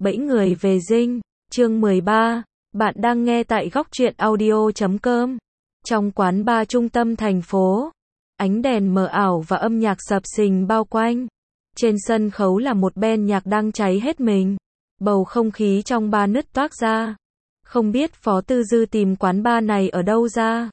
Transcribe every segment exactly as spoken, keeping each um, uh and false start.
Bẫy người về dinh, chương mười ba, bạn đang nghe tại góc truyện audio chấm com. Trong quán bar trung tâm thành phố, ánh đèn mờ ảo và âm nhạc sập sình bao quanh. Trên sân khấu là một band nhạc đang cháy hết mình. Bầu không khí trong bar nứt toác ra. Không biết Phó Tư Dư tìm quán bar này ở đâu ra.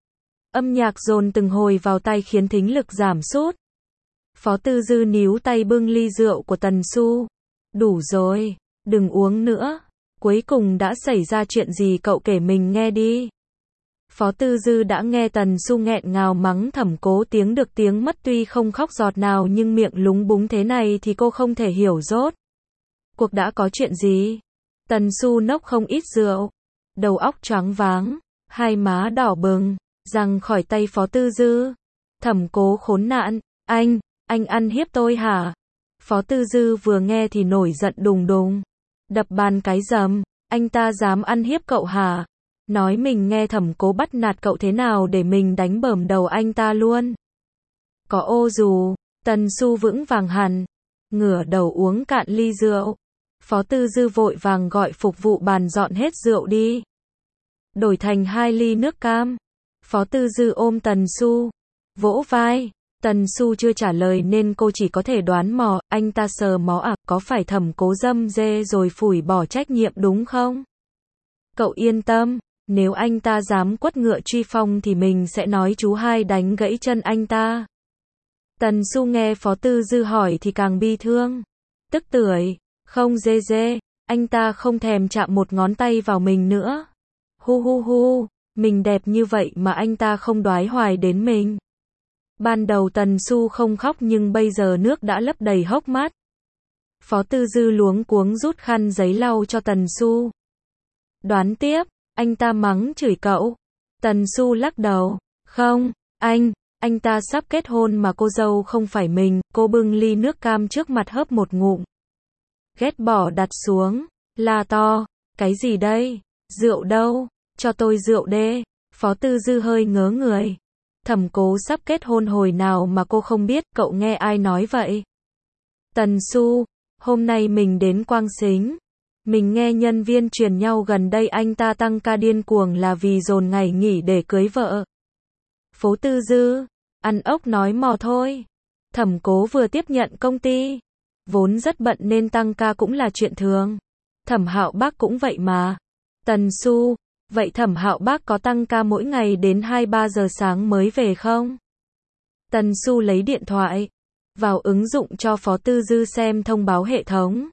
Âm nhạc dồn từng hồi vào tai khiến thính lực giảm sút. Phó Tư Dư níu tay bưng ly rượu của Tần Xu. Đủ rồi, đừng uống nữa. Cuối cùng đã xảy ra chuyện gì cậu kể mình nghe đi. Phó Tư Dư đã nghe Tần Xu nghẹn ngào mắng Thẩm Cố tiếng được tiếng mất, tuy không khóc giọt nào nhưng miệng lúng búng thế này thì cô không thể hiểu rốt cuộc đã có chuyện gì. Tần Xu nốc không ít rượu, đầu óc choáng váng, hai má đỏ bừng, giằng khỏi tay Phó Tư Dư. Thẩm Cố khốn nạn, anh, anh ăn hiếp tôi hả? Phó Tư Dư vừa nghe thì nổi giận đùng đùng, đập bàn cái rầm, anh ta dám ăn hiếp cậu hả? Nói mình nghe Thẩm Cố bắt nạt cậu thế nào để mình đánh bởm đầu anh ta luôn. Có ô dù, Tần Xu vững vàng hẳn, ngửa đầu uống cạn ly rượu. Phó Tư Dư vội vàng gọi phục vụ bàn dọn hết rượu đi. Đổi thành hai ly nước cam. Phó Tư Dư ôm Tần Xu, vỗ vai. Tần Xu chưa trả lời nên cô chỉ có thể đoán mò, anh ta sờ mó à, có phải Thẩm Cố dâm dê rồi phủi bỏ trách nhiệm đúng không? Cậu yên tâm, nếu anh ta dám quất ngựa truy phong thì mình sẽ nói chú hai đánh gãy chân anh ta. Tần Xu nghe Phó Tư Dư hỏi thì càng bi thương, tức tưởi, không dê dê, anh ta không thèm chạm một ngón tay vào mình nữa. Hu hu hu, mình đẹp như vậy mà anh ta không đoái hoài đến mình. Ban đầu Tần Xu không khóc nhưng bây giờ nước đã lấp đầy hốc mắt. Phó Tư Dư luống cuống rút khăn giấy lau cho Tần Xu. Đoán tiếp, anh ta mắng chửi cậu. Tần Xu lắc đầu, không, anh, anh ta sắp kết hôn mà cô dâu không phải mình. Cô bưng ly nước cam trước mặt hớp một ngụm, ghét bỏ đặt xuống, la to, cái gì đây, rượu đâu, cho tôi rượu đê. Phó Tư Dư hơi ngớ người. Thẩm Cố sắp kết hôn hồi nào mà cô không biết, cậu nghe ai nói vậy? Tần Xu, hôm nay mình đến Quang Sính. Mình nghe nhân viên truyền nhau gần đây anh ta tăng ca điên cuồng là vì dồn ngày nghỉ để cưới vợ. Phó Tư Dư, ăn ốc nói mò thôi. Thẩm Cố vừa tiếp nhận công ty, vốn rất bận nên tăng ca cũng là chuyện thường. Thẩm Hạo Bác cũng vậy mà. Tần Xu, vậy Thẩm Hạo Bác có tăng ca mỗi ngày đến hai ba giờ sáng mới về không? Tần Xu lấy điện thoại, vào ứng dụng cho Phó Tư Dư xem thông báo hệ thống.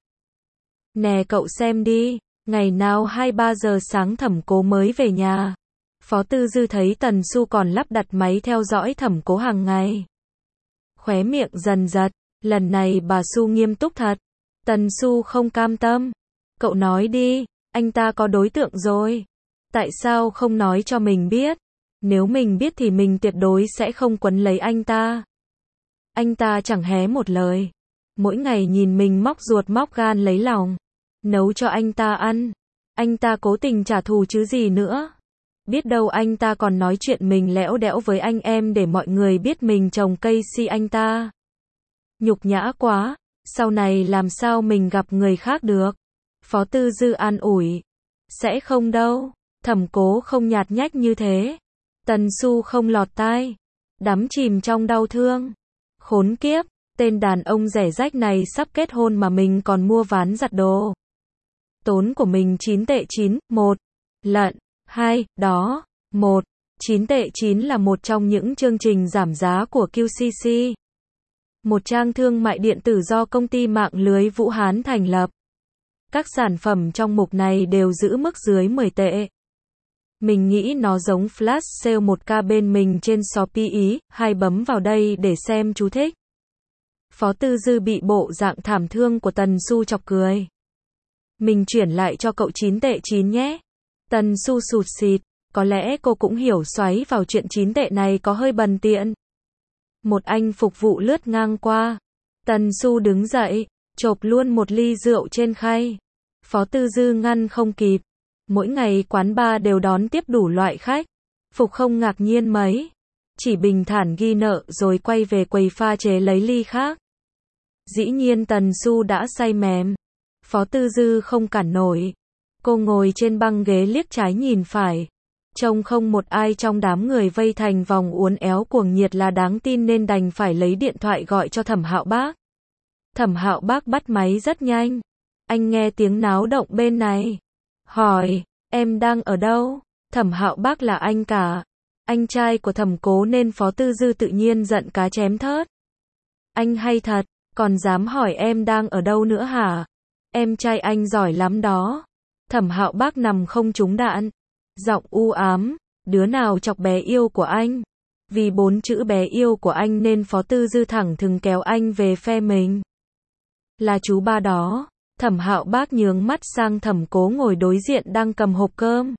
Nè cậu xem đi, ngày nào hai ba giờ sáng Thẩm Cố mới về nhà. Phó Tư Dư thấy Tần Xu còn lắp đặt máy theo dõi Thẩm Cố hàng ngày. Khóe miệng dần giật, lần này bà Xu nghiêm túc thật. Tần Xu không cam tâm. Cậu nói đi, anh ta có đối tượng rồi. Tại sao không nói cho mình biết? Nếu mình biết thì mình tuyệt đối sẽ không quấn lấy anh ta. Anh ta chẳng hé một lời. Mỗi ngày nhìn mình móc ruột móc gan lấy lòng. Nấu cho anh ta ăn. Anh ta cố tình trả thù chứ gì nữa. Biết đâu anh ta còn nói chuyện mình lẽo đẽo với anh em để mọi người biết mình trồng cây si anh ta. Nhục nhã quá. Sau này làm sao mình gặp người khác được? Phó Tư Dư an ủi. Sẽ không đâu. Thẩm Cố không nhạt nhách như thế. Tần Xu không lọt tai, đắm chìm trong đau thương. Khốn kiếp, tên đàn ông rẻ rách này sắp kết hôn mà mình còn mua ván giặt đồ. Tốn của mình chín tệ chín, một, lận, hai, đó, một, chín tệ chín là một trong những chương trình giảm giá của Q C C. Một trang thương mại điện tử do công ty mạng lưới Vũ Hán thành lập. Các sản phẩm trong mục này đều giữ mức dưới mười tệ. Mình nghĩ nó giống flash sale một k bên mình trên Shopee ý, hay bấm vào đây để xem chú thích. Phó Tư Dư bị bộ dạng thảm thương của Tần Xu chọc cười. Mình chuyển lại cho cậu chín tệ chín nhé. Tần Xu sụt sịt, có lẽ cô cũng hiểu xoáy vào chuyện chín tệ này có hơi bần tiện. Một anh phục vụ lướt ngang qua. Tần Xu đứng dậy, chộp luôn một ly rượu trên khay. Phó Tư Dư ngăn không kịp. Mỗi ngày quán bar đều đón tiếp đủ loại khách. Phục không ngạc nhiên mấy. Chỉ bình thản ghi nợ rồi quay về quầy pha chế lấy ly khác. Dĩ nhiên Tần Xu đã say mềm. Phó Tư Dư không cản nổi. Cô ngồi trên băng ghế liếc trái nhìn phải. Trông không một ai trong đám người vây thành vòng uốn éo cuồng nhiệt là đáng tin nên đành phải lấy điện thoại gọi cho Thẩm Hạo Bác. Thẩm Hạo Bác bắt máy rất nhanh. Anh nghe tiếng náo động bên này. Hỏi, em đang ở đâu? Thẩm Hạo Bác là anh cả. Anh trai của Thẩm Cố nên Phó Tư Dư tự nhiên giận cá chém thớt. Anh hay thật, còn dám hỏi em đang ở đâu nữa hả? Em trai anh giỏi lắm đó. Thẩm Hạo Bác nằm không trúng đạn. Giọng u ám, đứa nào chọc bé yêu của anh? Vì bốn chữ bé yêu của anh nên Phó Tư Dư thẳng thừng kéo anh về phe mình. Là chú ba đó. Thẩm Hạo Bác nhướng mắt sang Thẩm Cố ngồi đối diện đang cầm hộp cơm.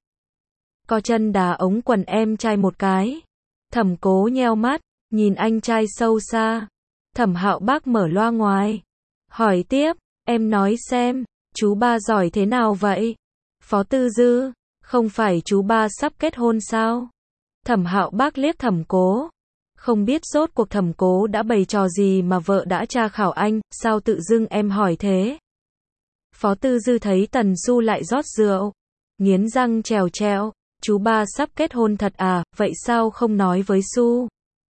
Co chân đá ống quần em trai một cái. Thẩm Cố nheo mắt, nhìn anh trai sâu xa. Thẩm Hạo Bác mở loa ngoài. Hỏi tiếp, em nói xem, chú ba giỏi thế nào vậy? Phó Tư Dư, không phải chú ba sắp kết hôn sao? Thẩm Hạo Bác liếc Thẩm Cố. Không biết rốt cuộc Thẩm Cố đã bày trò gì mà vợ đã tra khảo anh, sao tự dưng em hỏi thế? Phó Tư Dư thấy Tần Xu lại rót rượu. Nghiến răng trèo trèo, chú ba sắp kết hôn thật à, vậy sao không nói với Xu?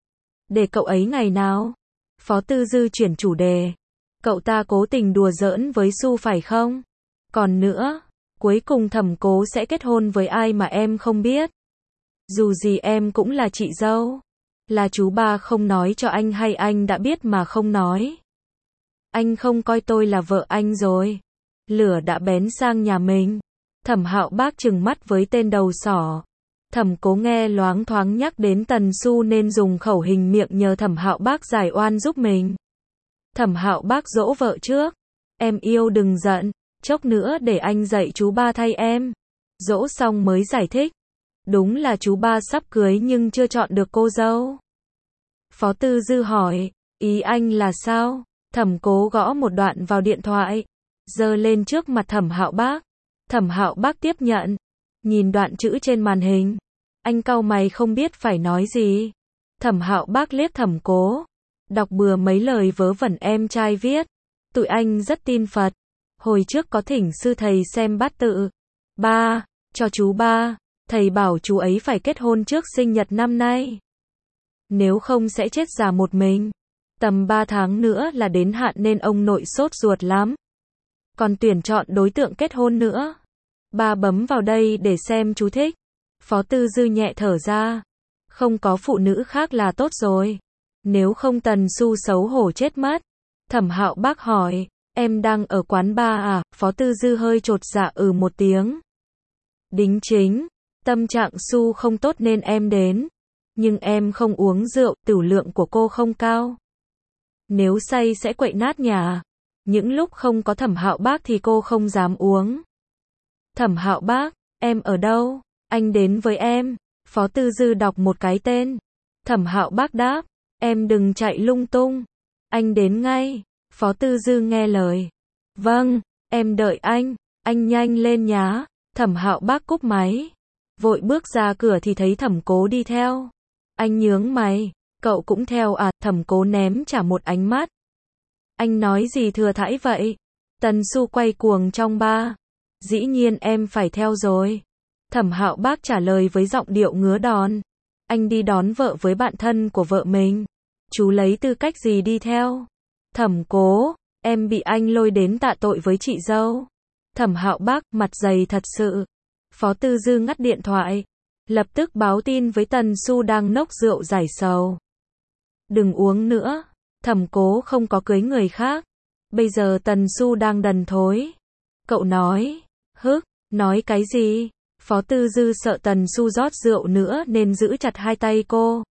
Để cậu ấy ngày nào? Phó Tư Dư chuyển chủ đề. Cậu ta cố tình đùa giỡn với Xu phải không? Còn nữa, cuối cùng Thẩm Cố sẽ kết hôn với ai mà em không biết? Dù gì em cũng là chị dâu. Là chú ba không nói cho anh hay anh đã biết mà không nói? Anh không coi tôi là vợ anh rồi. Lửa đã bén sang nhà mình. Thẩm Hạo Bác trừng mắt với tên đầu sỏ. Thẩm Cố nghe loáng thoáng nhắc đến Tần Xu nên dùng khẩu hình miệng nhờ Thẩm Hạo Bác giải oan giúp mình. Thẩm Hạo Bác dỗ vợ trước. Em yêu đừng giận, chốc nữa để anh dạy chú ba thay em. Dỗ xong mới giải thích. Đúng là chú ba sắp cưới nhưng chưa chọn được cô dâu. Phó Tư Dư hỏi, ý anh là sao? Thẩm Cố gõ một đoạn vào điện thoại, giơ lên trước mặt Thẩm Hạo Bác. Thẩm Hạo Bác tiếp nhận, nhìn đoạn chữ trên màn hình. Anh cau mày không biết phải nói gì. Thẩm Hạo Bác liếc Thẩm Cố, đọc bừa mấy lời vớ vẩn em trai viết. Tụi anh rất tin Phật. Hồi trước có thỉnh sư thầy xem bát tự. Ba, cho chú ba, thầy bảo chú ấy phải kết hôn trước sinh nhật năm nay. Nếu không sẽ chết già một mình. Tầm ba tháng nữa là đến hạn nên ông nội sốt ruột lắm. Còn tuyển chọn đối tượng kết hôn nữa. Ba bấm vào đây để xem chú thích. Phó Tư Dư nhẹ thở ra. Không có phụ nữ khác là tốt rồi. Nếu không Tần Xu xấu hổ chết mất. Thẩm Hạo Bác hỏi, em đang ở quán bar à? Phó Tư Dư hơi chột dạ ừ một tiếng. Đính chính, tâm trạng Xu không tốt nên em đến. Nhưng em không uống rượu, tửu lượng của cô không cao. Nếu say sẽ quậy nát nhà. Những lúc không có Thẩm Hạo Bác thì cô không dám uống. Thẩm Hạo Bác, em ở đâu? Anh đến với em. Phó Tư Dư đọc một cái tên. Thẩm Hạo Bác đáp, em đừng chạy lung tung. Anh đến ngay. Phó Tư Dư nghe lời. Vâng, em đợi anh. Anh nhanh lên nhá. Thẩm Hạo Bác cúp máy. Vội bước ra cửa thì thấy Thẩm Cố đi theo. Anh nhướng mày. Cậu cũng theo à? Thẩm Cố ném trả một ánh mắt. Anh nói gì thừa thãi vậy? Tần Xu quay cuồng trong ba. Dĩ nhiên em phải theo rồi. Thẩm Hạo Bác trả lời với giọng điệu ngứa đòn. Anh đi đón vợ với bạn thân của vợ mình. Chú lấy tư cách gì đi theo? Thẩm Cố, em bị anh lôi đến tạ tội với chị dâu. Thẩm Hạo Bác, mặt dày thật sự. Phó Tư Dư ngắt điện thoại. Lập tức báo tin với Tần Xu đang nốc rượu giải sầu. Đừng uống nữa. Thẩm Cố không có cưới người khác. Bây giờ Tần Xu đang đần thối. Cậu nói. Hức, nói cái gì? Phó Tư Dư sợ Tần Xu rót rượu nữa nên giữ chặt hai tay cô.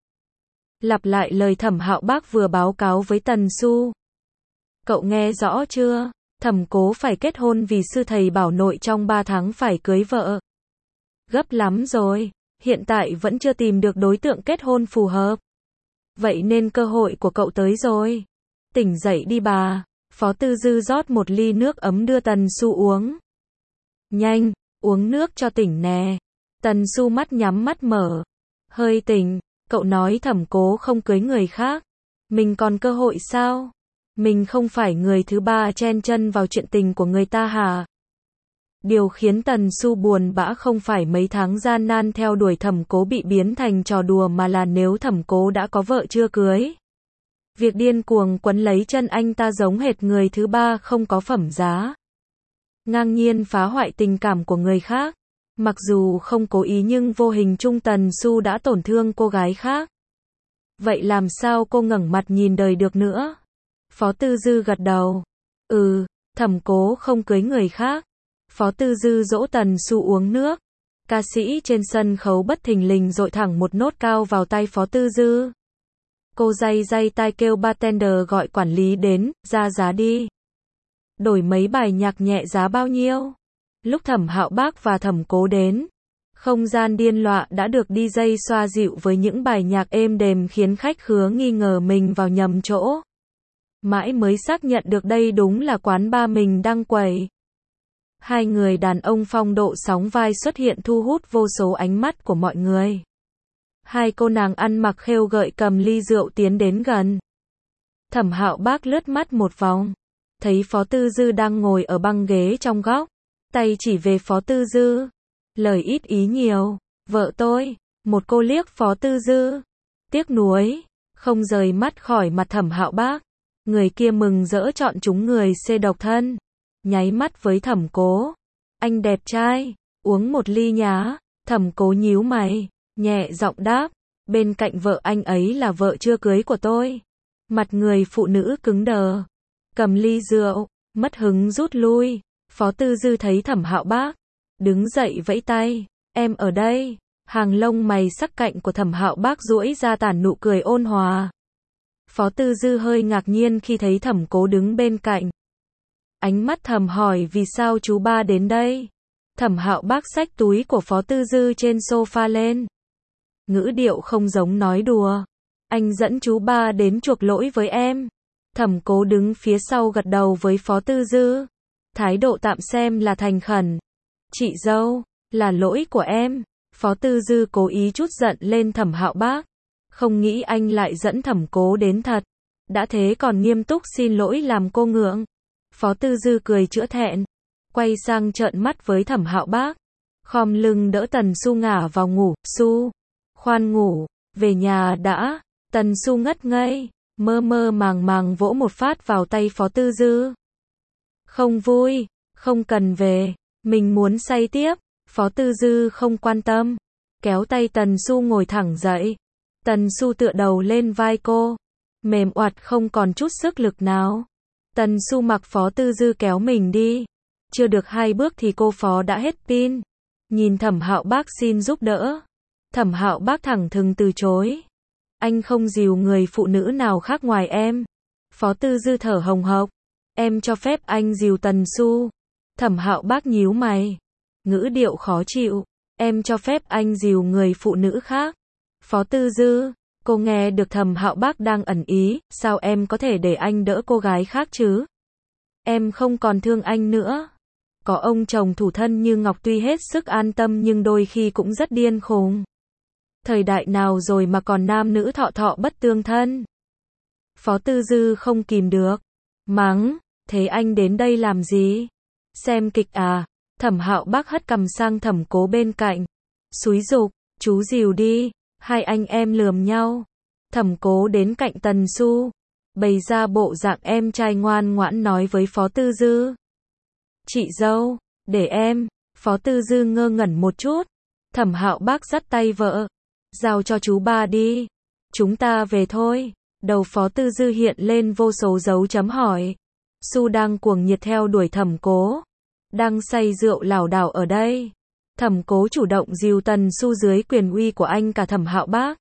Lặp lại lời Thẩm Hạo Bác vừa báo cáo với Tần Xu. Cậu nghe rõ chưa? Thẩm Cố phải kết hôn vì sư thầy bảo nội trong ba tháng phải cưới vợ. Gấp lắm rồi. Hiện tại vẫn chưa tìm được đối tượng kết hôn phù hợp. Vậy nên cơ hội của cậu tới rồi. Tỉnh dậy đi bà. Phó Tư Dư rót một ly nước ấm đưa Tần Xu uống. Nhanh, uống nước cho tỉnh nè. Tần Xu mắt nhắm mắt mở. Hơi tỉnh, cậu nói Thẩm Cố không cưới người khác. Mình còn cơ hội sao? Mình không phải người thứ ba chen chân vào chuyện tình của người ta hả? Điều khiến Tần Su buồn bã không phải mấy tháng gian nan theo đuổi Thẩm Cố bị biến thành trò đùa mà là nếu Thẩm Cố đã có vợ chưa cưới. Việc điên cuồng quấn lấy chân anh ta giống hệt người thứ ba không có phẩm giá. Ngang nhiên phá hoại tình cảm của người khác. Mặc dù không cố ý nhưng vô hình chung Tần Su đã tổn thương cô gái khác. Vậy làm sao cô ngẩng mặt nhìn đời được nữa? Phó Tư Dư gật đầu. Ừ, Thẩm Cố không cưới người khác. Phó Tư Dư dỗ Tần Su uống nước. Ca sĩ trên sân khấu bất thình lình dội thẳng một nốt cao vào tay Phó Tư Dư. Cô day day tai kêu bartender gọi quản lý đến, ra giá đi. Đổi mấy bài nhạc nhẹ giá bao nhiêu? Lúc Thẩm Hạo Bác và Thẩm Cố đến, không gian điên loạn đã được đi jay xoa dịu với những bài nhạc êm đềm khiến khách khứa nghi ngờ mình vào nhầm chỗ. Mãi mới xác nhận được đây đúng là quán bar mình đang quẩy. Hai người đàn ông phong độ sóng vai xuất hiện thu hút vô số ánh mắt của mọi người. Hai cô nàng ăn mặc khêu gợi cầm ly rượu tiến đến gần. Thẩm Hạo Bác lướt mắt một vòng, thấy Phó Tư Dư đang ngồi ở băng ghế trong góc, tay chỉ về Phó Tư Dư. Lời ít ý nhiều, vợ tôi. Một cô liếc Phó Tư Dư, tiếc nuối, không rời mắt khỏi mặt Thẩm Hạo Bác. Người kia mừng rỡ chọn chúng người xê độc thân, nháy mắt với Thẩm Cố. Anh đẹp trai, uống một ly nhá. Thẩm Cố nhíu mày, nhẹ giọng đáp, bên cạnh vợ anh ấy là vợ chưa cưới của tôi. Mặt người phụ nữ cứng đờ, cầm ly rượu, mất hứng rút lui. Phó Tư Dư thấy Thẩm Hạo Bác, đứng dậy vẫy tay, em ở đây. Hàng lông mày sắc cạnh của Thẩm Hạo Bác duỗi ra tản nụ cười ôn hòa. Phó Tư Dư hơi ngạc nhiên khi thấy Thẩm Cố đứng bên cạnh. Ánh mắt thầm hỏi vì sao chú ba đến đây. Thẩm Hạo Bác xách túi của Phó Tư Dư trên sofa lên. Ngữ điệu không giống nói đùa. Anh dẫn chú ba đến chuộc lỗi với em. Thẩm Cố đứng phía sau gật đầu với Phó Tư Dư. Thái độ tạm xem là thành khẩn. Chị dâu, là lỗi của em. Phó Tư Dư cố ý trút giận lên Thẩm Hạo Bác. Không nghĩ anh lại dẫn Thẩm Cố đến thật. Đã thế còn nghiêm túc xin lỗi làm cô ngượng. Phó Tư Dư cười chữa thẹn, quay sang trợn mắt với Thẩm Hạo Bác. Khom lưng đỡ Tần Su ngả vào ngủ. Su, khoan ngủ, về nhà đã. Tần Su ngất ngây, mơ mơ màng màng vỗ một phát vào tay Phó Tư Dư. Không vui, không cần về, mình muốn say tiếp. Phó Tư Dư không quan tâm, kéo tay Tần Su ngồi thẳng dậy. Tần Su tựa đầu lên vai cô, mềm oặt không còn chút sức lực nào. Tần Su mặc Phó Tư Dư kéo mình đi. Chưa được hai bước thì cô Phó đã hết pin. Nhìn Thẩm Hạo Bác xin giúp đỡ. Thẩm Hạo Bác thẳng thừng từ chối. Anh không dìu người phụ nữ nào khác ngoài em. Phó Tư Dư thở hồng hộc. Em cho phép anh dìu Tần Su. Thẩm Hạo Bác nhíu mày, ngữ điệu khó chịu. Em cho phép anh dìu người phụ nữ khác. Phó Tư Dư, cô nghe được Thẩm Hạo Bác đang ẩn ý, sao em có thể để anh đỡ cô gái khác chứ? Em không còn thương anh nữa. Có ông chồng thủ thân như Ngọc tuy hết sức an tâm nhưng đôi khi cũng rất điên khùng. Thời đại nào rồi mà còn nam nữ thọ thọ bất tương thân? Phó Tư Dư không kìm được, mắng, thế anh đến đây làm gì? Xem kịch à? Thẩm Hạo Bác hất cằm sang Thẩm Cố bên cạnh, xúi giục, chú dìu đi. Hai anh em lườm nhau. Thẩm Cố đến cạnh Tần Su, bày ra bộ dạng em trai ngoan ngoãn nói với Phó Tư Dư. Chị dâu, để em. Phó Tư Dư ngơ ngẩn một chút. Thẩm Hạo Bác dắt tay vợ, giao cho chú ba đi. Chúng ta về thôi. Đầu Phó Tư Dư hiện lên vô số dấu chấm hỏi. Su đang cuồng nhiệt theo đuổi Thẩm Cố, đang say rượu lảo đảo ở đây. Thẩm Cố chủ động dìu Tần Su dưới quyền uy của anh cả Thẩm Hạo Bác.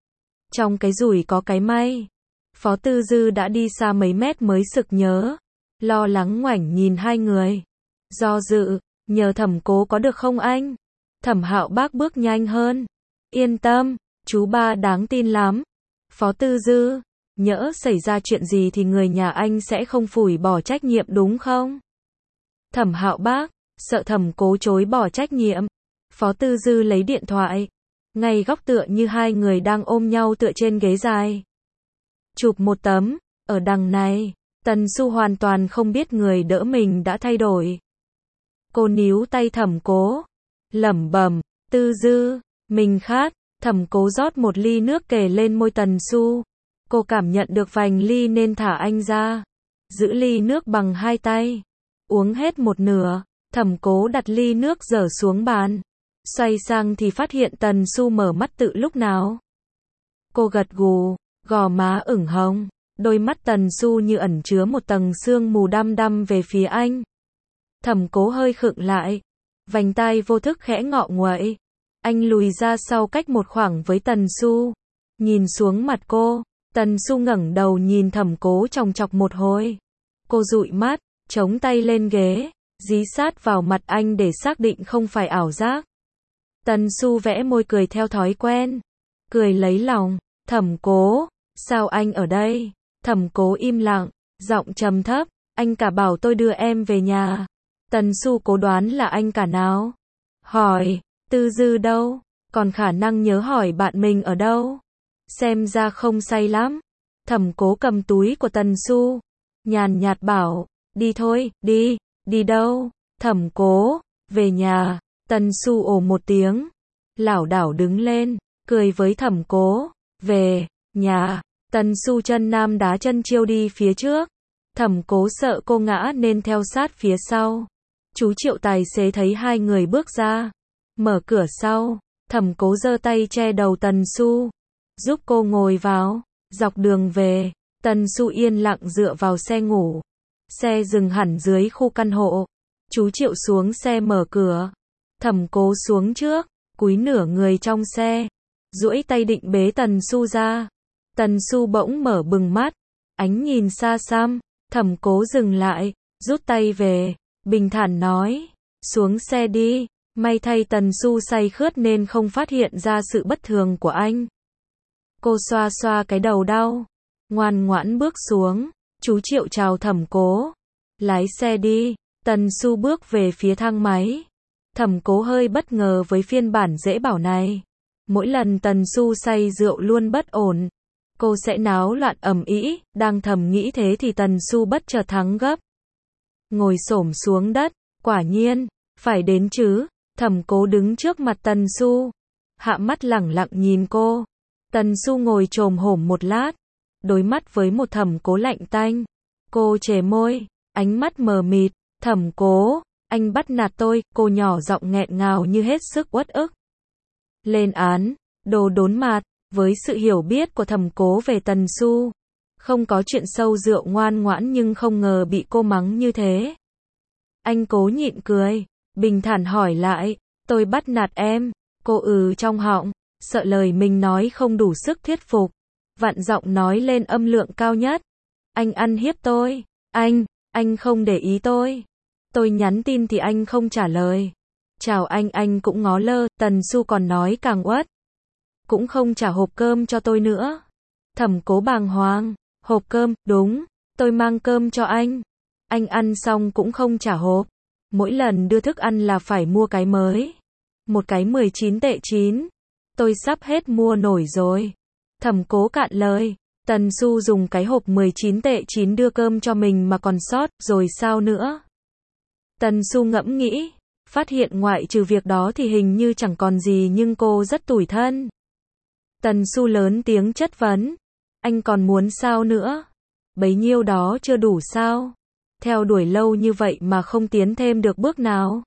Trong cái rủi có cái may. Phó Tư Dư đã đi xa mấy mét mới sực nhớ, lo lắng ngoảnh nhìn hai người. Do dự, nhờ Thẩm Cố có được không anh? Thẩm Hạo Bác bước nhanh hơn. Yên tâm, chú ba đáng tin lắm. Phó Tư Dư, nhỡ xảy ra chuyện gì thì người nhà anh sẽ không phủi bỏ trách nhiệm đúng không? Thẩm Hạo Bác, sợ Thẩm Cố chối bỏ trách nhiệm. Phó Tư Dư lấy điện thoại, ngay góc tựa như hai người đang ôm nhau tựa trên ghế dài. Chụp một tấm, ở đằng này, Tần Xu hoàn toàn không biết người đỡ mình đã thay đổi. Cô níu tay Thẩm Cố, lẩm bẩm, Tư Dư, mình khát. Thẩm Cố rót một ly nước kề lên môi Tần Xu. Cô cảm nhận được vành ly nên thả anh ra. Giữ ly nước bằng hai tay. Uống hết một nửa, Thẩm Cố đặt ly nước dở xuống bàn. Xoay sang thì phát hiện Tần Xu mở mắt tự lúc nào. Cô gật gù, gò má ửng hồng. Đôi mắt Tần Xu như ẩn chứa một tầng sương mù đăm đăm về phía anh. Thẩm Cố hơi khựng lại. Vành tai vô thức khẽ ngọ nguậy. Anh lùi ra sau cách một khoảng với Tần Xu. Nhìn xuống mặt cô. Tần Xu ngẩng đầu nhìn Thẩm Cố chòng chọc một hồi. Cô dụi mắt, chống tay lên ghế, dí sát vào mặt anh để xác định không phải ảo giác. Tần Xu vẽ môi cười theo thói quen. Cười lấy lòng. Thẩm Cố, sao anh ở đây? Thẩm Cố im lặng, giọng trầm thấp, anh cả bảo tôi đưa em về nhà. Tần Xu cố đoán là anh cả nào. Hỏi, Tư Dư đâu? Còn khả năng nhớ hỏi bạn mình ở đâu? Xem ra không say lắm. Thẩm Cố cầm túi của Tần Xu, nhàn nhạt bảo, đi thôi, đi, đi đâu? Thẩm Cố, về nhà. Tần Xu ồ một tiếng, lảo đảo đứng lên, cười với Thẩm Cố, về nhà. Tần Xu chân nam đá chân chiêu đi phía trước. Thẩm Cố sợ cô ngã nên theo sát phía sau. Chú Triệu tài xế thấy hai người bước ra, mở cửa sau. Thẩm Cố giơ tay che đầu Tần Xu, giúp cô ngồi vào. Dọc đường về, Tần Xu yên lặng dựa vào xe ngủ. Xe dừng hẳn dưới khu căn hộ. Chú Triệu xuống xe mở cửa. Thẩm Cố xuống trước, cúi nửa người trong xe, duỗi tay định bế Tần Xu ra. Tần Xu bỗng mở bừng mắt, ánh nhìn xa xăm. Thẩm Cố dừng lại, rút tay về, bình thản nói, xuống xe đi. May thay Tần Xu say khướt nên không phát hiện ra sự bất thường của anh. Cô xoa xoa cái đầu đau, ngoan ngoãn bước xuống. Chú Triệu chào Thẩm Cố, lái xe đi. Tần Xu bước về phía thang máy. Thẩm Cố hơi bất ngờ với phiên bản dễ bảo này. Mỗi lần Tần Xu say rượu luôn bất ổn. Cô sẽ náo loạn ầm ĩ, đang thầm nghĩ thế thì Tần Xu bất chợt thắng gấp. Ngồi xổm xuống đất, quả nhiên, phải đến chứ. Thẩm Cố đứng trước mặt Tần Xu, hạ mắt lẳng lặng nhìn cô. Tần Xu ngồi chồm hổm một lát, đối mắt với một Thẩm Cố lạnh tanh. Cô chề môi, ánh mắt mờ mịt, Thẩm Cố, anh bắt nạt tôi. Cô nhỏ giọng nghẹn ngào như hết sức uất ức. Lên án, đồ đốn mạt. Với sự hiểu biết của Thẩm Cố về Tần Xu, không có chuyện sâu rượu ngoan ngoãn nhưng không ngờ bị cô mắng như thế. Anh cố nhịn cười, bình thản hỏi lại, tôi bắt nạt em. Cô ừ trong họng, sợ lời mình nói không đủ sức thuyết phục, vặn giọng nói lên âm lượng cao nhất. Anh ăn hiếp tôi, anh, anh không để ý tôi. Tôi nhắn tin thì anh không trả lời. Chào anh anh cũng ngó lơ. Tần Xu còn nói càng uất. Cũng không trả hộp cơm cho tôi nữa. Thẩm Cố bàng hoàng, hộp cơm, đúng, tôi mang cơm cho anh. Anh ăn xong cũng không trả hộp. Mỗi lần đưa thức ăn là phải mua cái mới. Một cái mười chín tệ chín. Tôi sắp hết mua nổi rồi. Thẩm Cố cạn lời. Tần Xu dùng cái hộp mười chín tệ chín đưa cơm cho mình mà còn sót, rồi sao nữa? Tần Xu ngẫm nghĩ, phát hiện ngoại trừ việc đó thì hình như chẳng còn gì nhưng cô rất tủi thân. Tần Xu lớn tiếng chất vấn, anh còn muốn sao nữa? Bấy nhiêu đó chưa đủ sao? Theo đuổi lâu như vậy mà không tiến thêm được bước nào.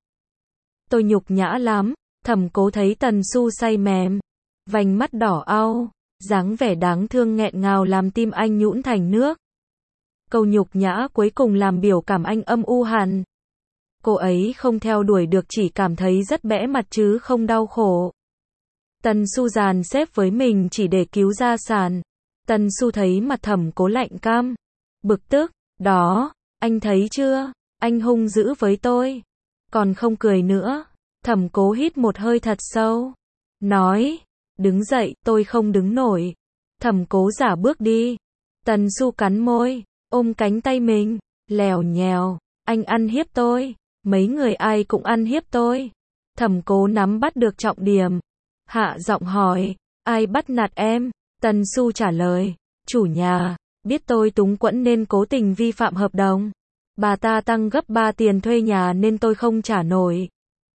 Tôi nhục nhã lắm. Thẩm Cố thấy Tần Xu say mềm, vành mắt đỏ au, dáng vẻ đáng thương nghẹn ngào làm tim anh nhũn thành nước. Câu nhục nhã cuối cùng làm biểu cảm anh âm u hẳn. Cô ấy không theo đuổi được, chỉ cảm thấy rất bẽ mặt chứ không đau khổ. Tần Xu dàn xếp với mình chỉ để cứu gia sản. Tần Xu thấy mặt Thẩm Cố lạnh cam, bực tức, đó, anh thấy chưa, anh hung dữ với tôi, còn không cười nữa. Thẩm Cố hít một hơi thật sâu, nói, đứng dậy, tôi không đứng nổi. Thẩm Cố giả bước đi. Tần Xu cắn môi, ôm cánh tay mình, lèo nhèo, anh ăn hiếp tôi, mấy người ai cũng ăn hiếp tôi. Thẩm Cố nắm bắt được trọng điểm, hạ giọng hỏi, ai bắt nạt em? Tần Xu trả lời, chủ nhà. Biết tôi túng quẫn nên cố tình vi phạm hợp đồng. Bà ta tăng gấp ba tiền thuê nhà nên tôi không trả nổi.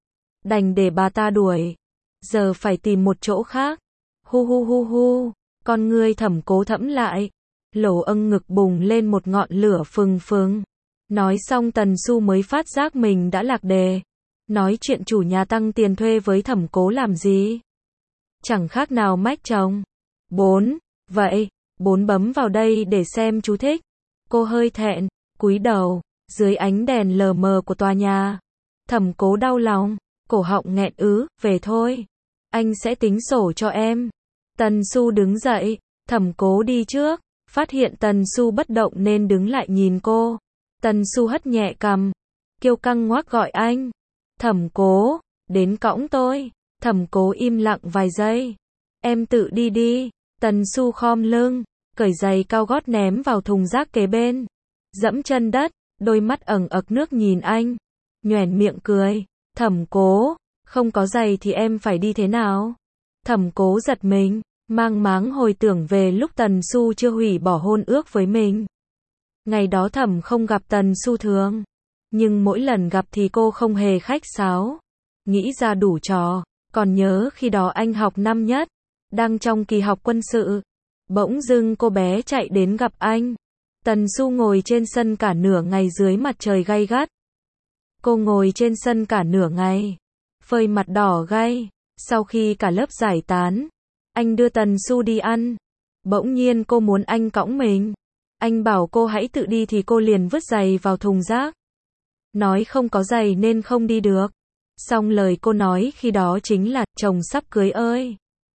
Đành để bà ta đuổi. Giờ phải tìm một chỗ khác. Hu hu hu hu. Con ngươi Thẩm Cố thẫm lại. Lỗ âng ngực bùng lên một ngọn lửa phừng phừng. Nói xong Tần Xu mới phát giác mình đã lạc đề. Nói chuyện chủ nhà tăng tiền thuê với Thẩm Cố làm gì? Chẳng khác nào mách chồng. Bốn. Vậy, bốn bấm vào đây để xem chú thích. Cô hơi thẹn, cúi đầu, dưới ánh đèn lờ mờ của tòa nhà. Thẩm Cố đau lòng, cổ họng nghẹn ứ, về thôi. Anh sẽ tính sổ cho em. Tần Xu đứng dậy, Thẩm Cố đi trước, phát hiện Tần Xu bất động nên đứng lại nhìn cô. Tần Xu hất nhẹ cằm, kiêu căng ngoác gọi anh. Thẩm Cố, đến cõng tôi. Thẩm Cố im lặng vài giây. Em tự đi đi. Tần Xu khom lưng, cởi giày cao gót ném vào thùng rác kế bên. Dẫm chân đất, đôi mắt ẩn ực nước nhìn anh. Nhoẻn miệng cười. Thẩm Cố, không có giày thì em phải đi thế nào? Thẩm Cố giật mình, mang máng hồi tưởng về lúc Tần Xu chưa hủy bỏ hôn ước với mình. Ngày đó Thẩm không gặp Tần Xu thường, nhưng mỗi lần gặp thì cô không hề khách sáo. Nghĩ ra đủ trò, còn nhớ khi đó anh học năm nhất, đang trong kỳ học quân sự. Bỗng dưng cô bé chạy đến gặp anh. Tần Xu ngồi trên sân cả nửa ngày dưới mặt trời gay gắt. Cô ngồi trên sân cả nửa ngày, phơi mặt đỏ gay. Sau khi cả lớp giải tán, anh đưa Tần Xu đi ăn. Bỗng nhiên cô muốn anh cõng mình. Anh bảo cô hãy tự đi thì cô liền vứt giày vào thùng rác. Nói không có giày nên không đi được. Xong lời cô nói khi đó chính là, chồng sắp cưới ơi.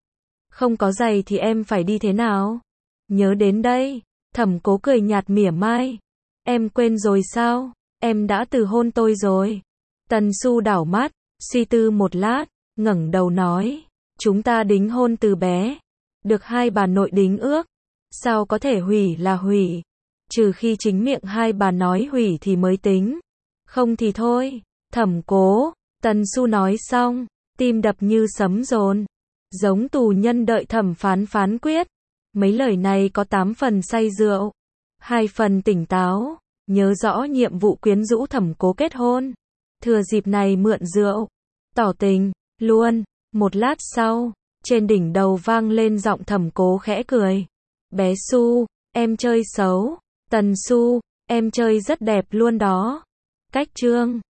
Không có giày thì em phải đi thế nào? Nhớ đến đây, Thẩm Cố cười nhạt mỉa mai. Em quên rồi sao? Em đã từ hôn tôi rồi. Tần Xu đảo mắt, suy tư một lát, ngẩng đầu nói. Chúng ta đính hôn từ bé. Được hai bà nội đính ước. Sao có thể hủy là hủy? Trừ khi chính miệng hai bà nói hủy thì mới tính. Không thì thôi. Thẩm Cố, Tần Xu nói xong, tim đập như sấm dồn. Giống tù nhân đợi thẩm phán phán quyết. Mấy lời này có tám phần say rượu, hai phần tỉnh táo. Nhớ rõ nhiệm vụ quyến rũ Thẩm Cố kết hôn. Thừa dịp này mượn rượu, tỏ tình, luôn. Một lát sau, trên đỉnh đầu vang lên giọng Thẩm Cố khẽ cười. Bé Xu, em chơi xấu. Tần Xu, em chơi rất đẹp luôn đó. Cách chương